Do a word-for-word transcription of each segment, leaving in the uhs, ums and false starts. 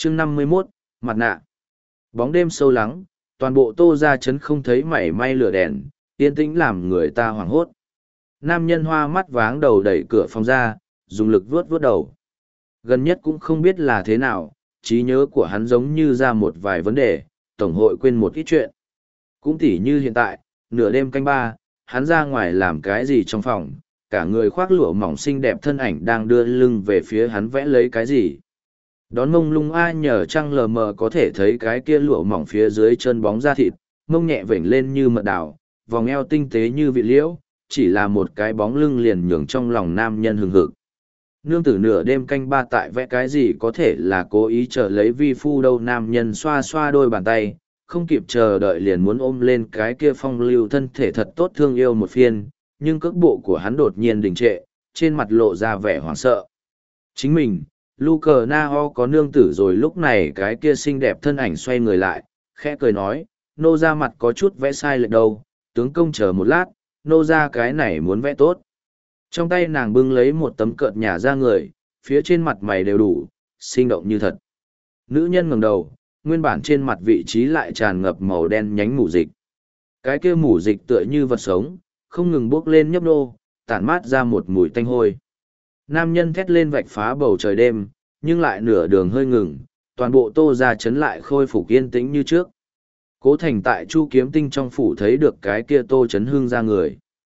chương năm mươi mốt, mặt nạ. Bóng đêm sâu lắng, toàn bộ Tô Gia Trấn không thấy mảy may lửa đèn, yên tĩnh làm người ta hoảng hốt. Nam nhân hoa mắt váng đầu đẩy cửa phòng ra, dùng lực vuốt vuốt đầu. Gần nhất cũng không biết là thế nào, trí nhớ của hắn giống như ra một vài vấn đề, tổng hội quên một ít chuyện. Cũng tỉ như hiện tại, nửa đêm canh ba, hắn ra ngoài làm cái gì trong phòng, cả người khoác lụa mỏng xinh đẹp thân ảnh đang đưa lưng về phía hắn vẽ lấy cái gì. Đón mông lung ai nhờ trăng lờ mờ có thể thấy cái kia lụa mỏng phía dưới chân bóng da thịt, mông nhẹ vểnh lên như mật đảo, vòng eo tinh tế như vị liễu, chỉ là một cái bóng lưng liền nhường trong lòng nam nhân hừng hực. Nương tử nửa đêm canh ba tại vẽ cái gì có thể là cố ý chờ lấy vi phu đâu. Nam nhân xoa xoa đôi bàn tay, không kịp chờ đợi liền muốn ôm lên cái kia phong lưu thân thể thật tốt thương yêu một phiên, nhưng cước bộ của hắn đột nhiên đình trệ, trên mặt lộ ra vẻ hoảng sợ. Chính mình, Luca Nao có nương tử rồi. Lúc này cái kia xinh đẹp thân ảnh xoay người lại, khẽ cười nói, nô ra mặt có chút vẽ sai lệch đâu, tướng công chờ một lát, nô ra cái này muốn vẽ tốt. Trong tay nàng bưng lấy một tấm cợt nhả ra người, phía trên mặt mày đều đủ, sinh động như thật. Nữ nhân ngẩng đầu, nguyên bản trên mặt vị trí lại tràn ngập màu đen nhánh mủ dịch. Cái kia mủ dịch tựa như vật sống, không ngừng bốc lên nhấp nô, tản mát ra một mùi tanh hôi. Nam nhân thét lên vạch phá bầu trời đêm, nhưng lại nửa đường hơi ngừng, toàn bộ Tô Gia Trấn lại khôi phục yên tĩnh như trước. Cố Thành tại Chu Kiếm Tinh trong phủ thấy được cái kia Tô Trấn Hưng ra người.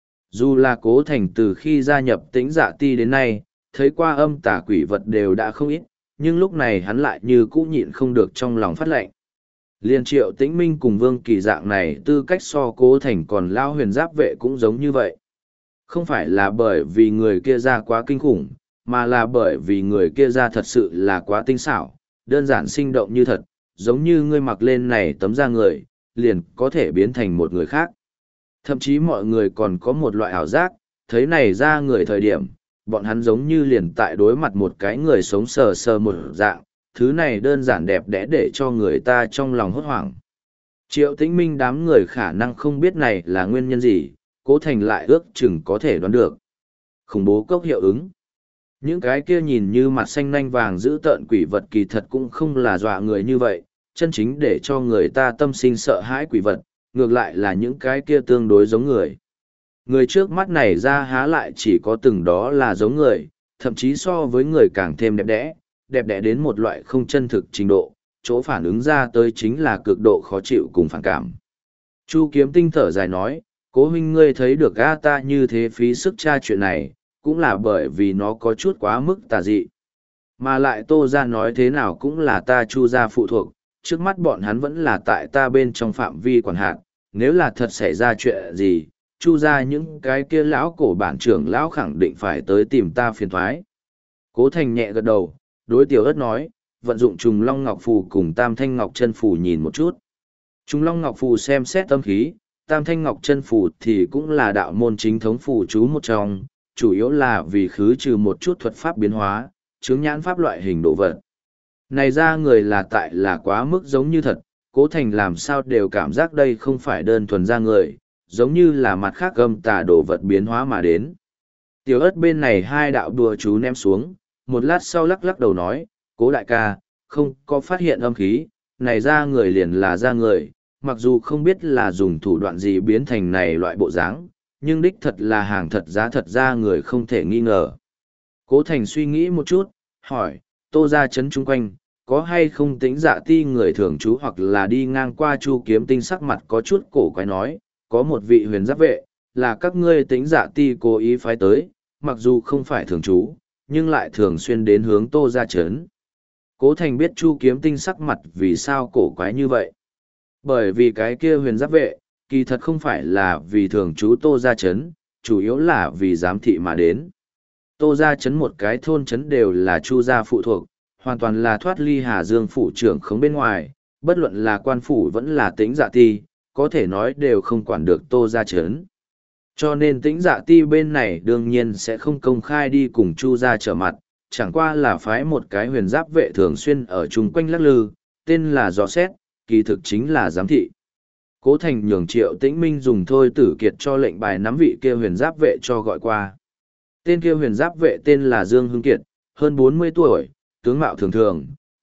Dù là Cố Thành từ khi gia nhập Tĩnh Dạ Ti đến nay, thấy qua âm tà quỷ vật đều đã không ít, nhưng lúc này hắn lại như cũ nhịn không được trong lòng phát lệnh. Liên Triệu Tĩnh Minh cùng Vương Kỳ dạng này tư cách so Cố Thành còn lao huyền giáp vệ cũng giống như vậy. Không phải là bởi vì người kia ra quá kinh khủng, mà là bởi vì người kia ra thật sự là quá tinh xảo, đơn giản sinh động như thật, giống như ngươi mặc lên này tấm da người, liền có thể biến thành một người khác. Thậm chí mọi người còn có một loại ảo giác, thấy này ra người thời điểm, bọn hắn giống như liền tại đối mặt một cái người sống sờ sờ một dạng, thứ này đơn giản đẹp đẽ để cho người ta trong lòng hốt hoảng. Triệu Tĩnh Minh đám người khả năng không biết này là nguyên nhân gì, Cố Thành lại ước chừng có thể đoán được. Khủng bố cốc hiệu ứng. Những cái kia nhìn như mặt xanh nanh vàng giữ tợn quỷ vật kỳ thật cũng không là dọa người như vậy, chân chính để cho người ta tâm sinh sợ hãi quỷ vật, ngược lại là những cái kia tương đối giống người. Người trước mắt này ra há lại chỉ có từng đó là giống người, thậm chí so với người càng thêm đẹp đẽ, đẹp đẽ đến một loại không chân thực trình độ, chỗ phản ứng ra tới chính là cực độ khó chịu cùng phản cảm. Chu Kiếm Tinh thở dài nói, Cố huynh ngươi thấy được a ta như thế phí sức tra chuyện này, cũng là bởi vì nó có chút quá mức tà dị. Mà lại Tô ra nói thế nào cũng là ta Chu gia phụ thuộc, trước mắt bọn hắn vẫn là tại ta bên trong phạm vi quản hạt, nếu là thật xảy ra chuyện gì, Chu gia những cái kia lão cổ bản trưởng lão khẳng định phải tới tìm ta phiền thoái. Cố Thành nhẹ gật đầu, đối Tiểu Ất nói, vận dụng Trùng Long Ngọc Phù cùng Tam Thanh Ngọc Chân Phù nhìn một chút. Trùng Long Ngọc Phù xem xét tâm khí, Tam Thanh Ngọc Chân Phù thì cũng là đạo môn chính thống phù chú một trong, chủ yếu là vì khứ trừ một chút thuật pháp biến hóa, chướng nhãn pháp loại hình độ vật. Này ra người là tại là quá mức giống như thật, Cố Thành làm sao đều cảm giác đây không phải đơn thuần ra người, giống như là mặt khác gâm tà đồ vật biến hóa mà đến. Tiểu Ất bên này hai đạo đùa chú ném xuống, một lát sau lắc lắc đầu nói, Cố đại ca, không có phát hiện âm khí, này ra người liền là ra người, mặc dù không biết là dùng thủ đoạn gì biến thành này loại bộ dáng, nhưng đích thật là hàng thật giá thật ra người không thể nghi ngờ. Cố Thành suy nghĩ một chút, hỏi, Tô Gia Trấn chung quanh, có hay không Tĩnh Dạ Ti người thường trú hoặc là đi ngang qua Chu Kiếm Tinh sắc mặt có chút cổ quái nói, có một vị huyền giáp vệ, là các ngươi Tĩnh Dạ Ti cố ý phái tới, mặc dù không phải thường trú, nhưng lại thường xuyên đến hướng Tô Gia Trấn. Cố Thành biết Chu Kiếm Tinh sắc mặt vì sao cổ quái như vậy. Bởi vì cái kia huyền giáp vệ, kỳ thật không phải là vì thường trú Tô Gia Trấn, chủ yếu là vì giám thị mà đến. Tô Gia Trấn một cái thôn trấn đều là Chu gia phụ thuộc, hoàn toàn là thoát ly Hà Dương phủ trưởng không bên ngoài, bất luận là quan phủ vẫn là Tĩnh Dạ Ti, có thể nói đều không quản được Tô Gia Trấn. Cho nên Tĩnh Dạ Ti bên này đương nhiên sẽ không công khai đi cùng Chu gia trở mặt, chẳng qua là phái một cái huyền giáp vệ thường xuyên ở chung quanh lắc lư, tên là dò xét, kỳ thực chính là giám thị. Cố Thành nhường Triệu Tĩnh Minh dùng thôi tử kiệt cho lệnh bài nắm vị kia huyền giáp vệ cho gọi qua. Tên kia huyền giáp vệ tên là Dương Hưng Kiệt, hơn bốn mươi tuổi, tướng mạo thường thường,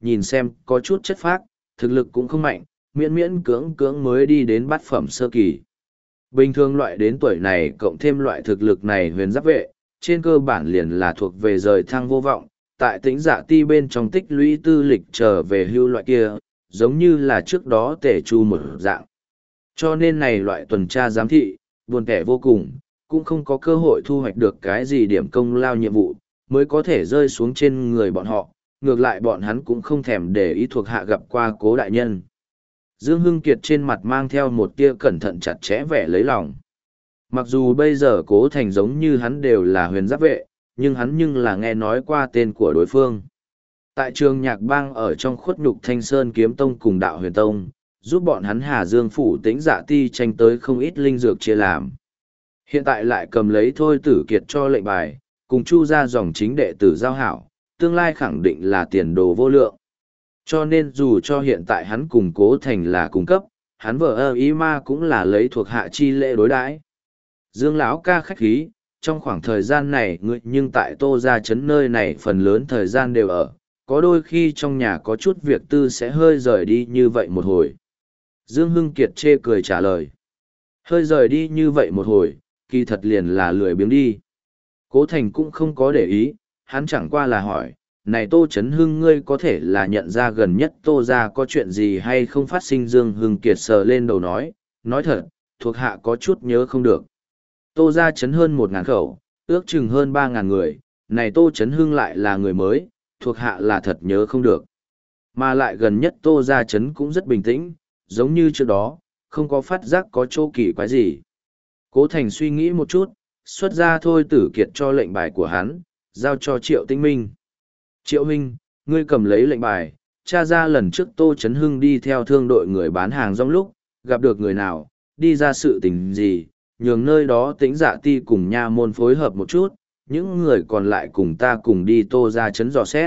nhìn xem có chút chất phác, thực lực cũng không mạnh, miễn miễn cưỡng cưỡng mới đi đến bát phẩm sơ kỳ. Bình thường loại đến tuổi này cộng thêm loại thực lực này huyền giáp vệ, trên cơ bản liền là thuộc về rời thăng vô vọng, tại tĩnh dạ ti bên trong tích lũy tư lịch trở về hưu loại kia, giống như là trước đó tể chu một dạng. Cho nên này loại tuần tra giám thị, buồn kẻ vô cùng, cũng không có cơ hội thu hoạch được cái gì điểm công lao nhiệm vụ, mới có thể rơi xuống trên người bọn họ, ngược lại bọn hắn cũng không thèm để ý thuộc hạ gặp qua cố đại nhân. Dương Hưng Kiệt trên mặt mang theo một tia cẩn thận chặt chẽ vẻ lấy lòng. Mặc dù bây giờ cố thành giống như hắn đều là huyền giáp vệ, nhưng hắn nhưng là nghe nói qua tên của đối phương. Tại trường nhạc bang ở trong khuất nhục Thanh Sơn Kiếm Tông cùng đạo huyền tông, giúp bọn hắn Hà Dương phủ tĩnh dạ ti tranh tới không ít linh dược chia làm. Hiện tại lại cầm lấy Thôi Tử Kiệt cho lệnh bài, cùng chu ra dòng chính đệ tử giao hảo, tương lai khẳng định là tiền đồ vô lượng. Cho nên dù cho hiện tại hắn cùng cố thành là cung cấp, hắn vợ ơ ý ma cũng là lấy thuộc hạ chi lễ đối đãi. Dương lão ca khách khí, trong khoảng thời gian này ngươi nhưng tại Tô Gia Trấn nơi này phần lớn thời gian đều ở, có đôi khi trong nhà có chút việc tư sẽ hơi rời đi như vậy một hồi. Dương Hưng Kiệt chê cười trả lời. Hơi rời đi như vậy một hồi, kỳ thật liền là lười biếng đi. Cố Thành cũng không có để ý, hắn chẳng qua là hỏi, này Tô Trấn Hưng ngươi có thể là nhận ra gần nhất Tô Gia có chuyện gì hay không phát sinh. Dương Hưng Kiệt sờ lên đầu nói, nói thật, thuộc hạ có chút nhớ không được. Tô Gia Trấn hơn một ngàn khẩu, ước chừng hơn ba ngàn người, này Tô Trấn Hưng lại là người mới, thuộc hạ là thật nhớ không được. Mà lại gần nhất Tô Gia Trấn cũng rất bình tĩnh, giống như trước đó, không có phát giác có chỗ kỳ quái gì. Cố Thành suy nghĩ một chút, xuất ra Thôi Tử Kiệt cho lệnh bài của hắn, giao cho Triệu Tinh Minh. Triệu Minh, ngươi cầm lấy lệnh bài, tra ra lần trước Tô Trấn Hưng đi theo thương đội người bán hàng rong lúc, gặp được người nào, đi ra sự tình gì, nhường nơi đó Tĩnh Dạ ti cùng nha môn phối hợp một chút, những người còn lại cùng ta cùng đi Tô Gia Trấn dò xét.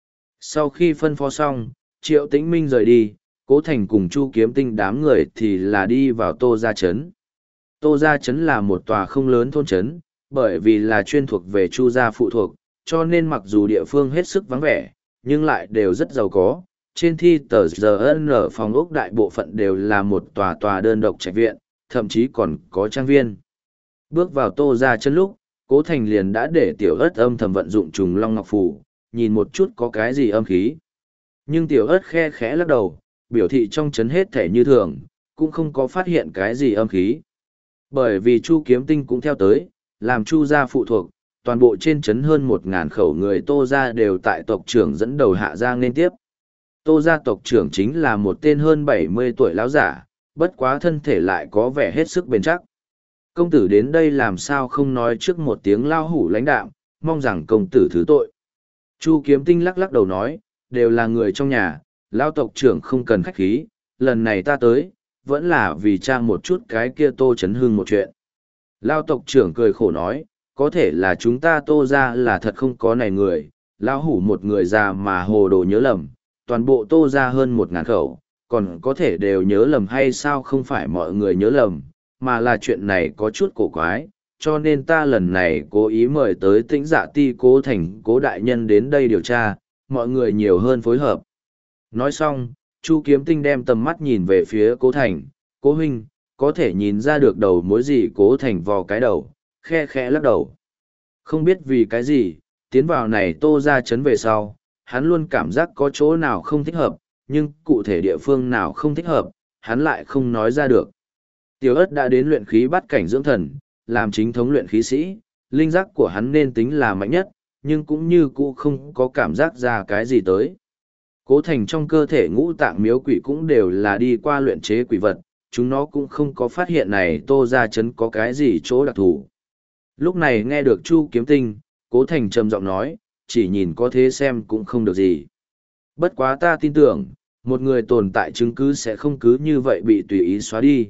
Sau khi phân phó xong, Triệu Tĩnh Minh rời đi, Cố Thành cùng Chu Kiếm Tinh đám người thì là đi vào Tô Gia Trấn. Tô Gia Trấn là một tòa không lớn thôn trấn, bởi vì là chuyên thuộc về Chu gia phụ thuộc, cho nên mặc dù địa phương hết sức vắng vẻ, nhưng lại đều rất giàu có. Trên thi tờ giờ ở phòng ốc đại bộ phận đều là một tòa tòa đơn độc trạch viện, thậm chí còn có trang viên. Bước vào Tô Gia Trấn lúc, Cố Thành liền đã để tiểu ớt âm thầm vận dụng trùng long ngọc phù, nhìn một chút có cái gì âm khí. Nhưng tiểu ớt khe khẽ lắc đầu, biểu thị trong trấn hết thể như thường, cũng không có phát hiện cái gì âm khí. Bởi vì Chu Kiếm Tinh cũng theo tới, làm Chu gia phụ thuộc, toàn bộ trên trấn hơn một ngàn khẩu người Tô gia đều tại tộc trưởng dẫn đầu hạ gia nên tiếp. Tô gia tộc trưởng chính là một tên hơn bảy mươi tuổi lão giả, bất quá thân thể lại có vẻ hết sức bền chắc. Công tử đến đây làm sao không nói trước một tiếng lao hủ lãnh đạm, mong rằng công tử thứ tội. Chu Kiếm Tinh lắc lắc đầu nói, đều là người trong nhà, lao tộc trưởng không cần khách khí, lần này ta tới, vẫn là vì trang một chút cái kia Tô Trấn Hưng một chuyện. Lao tộc trưởng cười khổ nói, có thể là chúng ta Tô ra là thật không có này người, lao hủ một người già mà hồ đồ nhớ lầm, toàn bộ Tô ra hơn một ngàn khẩu, còn có thể đều nhớ lầm hay sao không phải mọi người nhớ lầm, mà là chuyện này có chút cổ quái, cho nên ta lần này cố ý mời tới Tĩnh Dạ ti Cố Thành Cố đại nhân đến đây điều tra, mọi người nhiều hơn phối hợp. Nói xong, Chu Kiếm Tinh đem tầm mắt nhìn về phía Cố Thành, Cố huynh, có thể nhìn ra được đầu mối gì. Cố Thành vò cái đầu, khe khẽ lắc đầu. Không biết vì cái gì, tiến vào này Tô Gia Trấn về sau, hắn luôn cảm giác có chỗ nào không thích hợp, nhưng cụ thể địa phương nào không thích hợp, hắn lại không nói ra được. Tiểu ất đã đến luyện khí bắt cảnh dưỡng thần, làm chính thống luyện khí sĩ, linh giác của hắn nên tính là mạnh nhất, nhưng cũng như cũ không có cảm giác ra cái gì tới. Cố Thành trong cơ thể ngũ tạng miếu quỷ cũng đều là đi qua luyện chế quỷ vật, chúng nó cũng không có phát hiện này Tô Gia Trấn có cái gì chỗ đặc thù. Lúc này nghe được Chu Kiếm Tinh, Cố Thành trầm giọng nói, chỉ nhìn có thế xem cũng không được gì. Bất quá ta tin tưởng, một người tồn tại chứng cứ sẽ không cứ như vậy bị tùy ý xóa đi.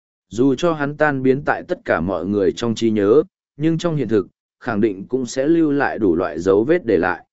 Dù cho hắn tan biến tại tất cả mọi người trong trí nhớ, nhưng trong hiện thực, khẳng định cũng sẽ lưu lại đủ loại dấu vết để lại.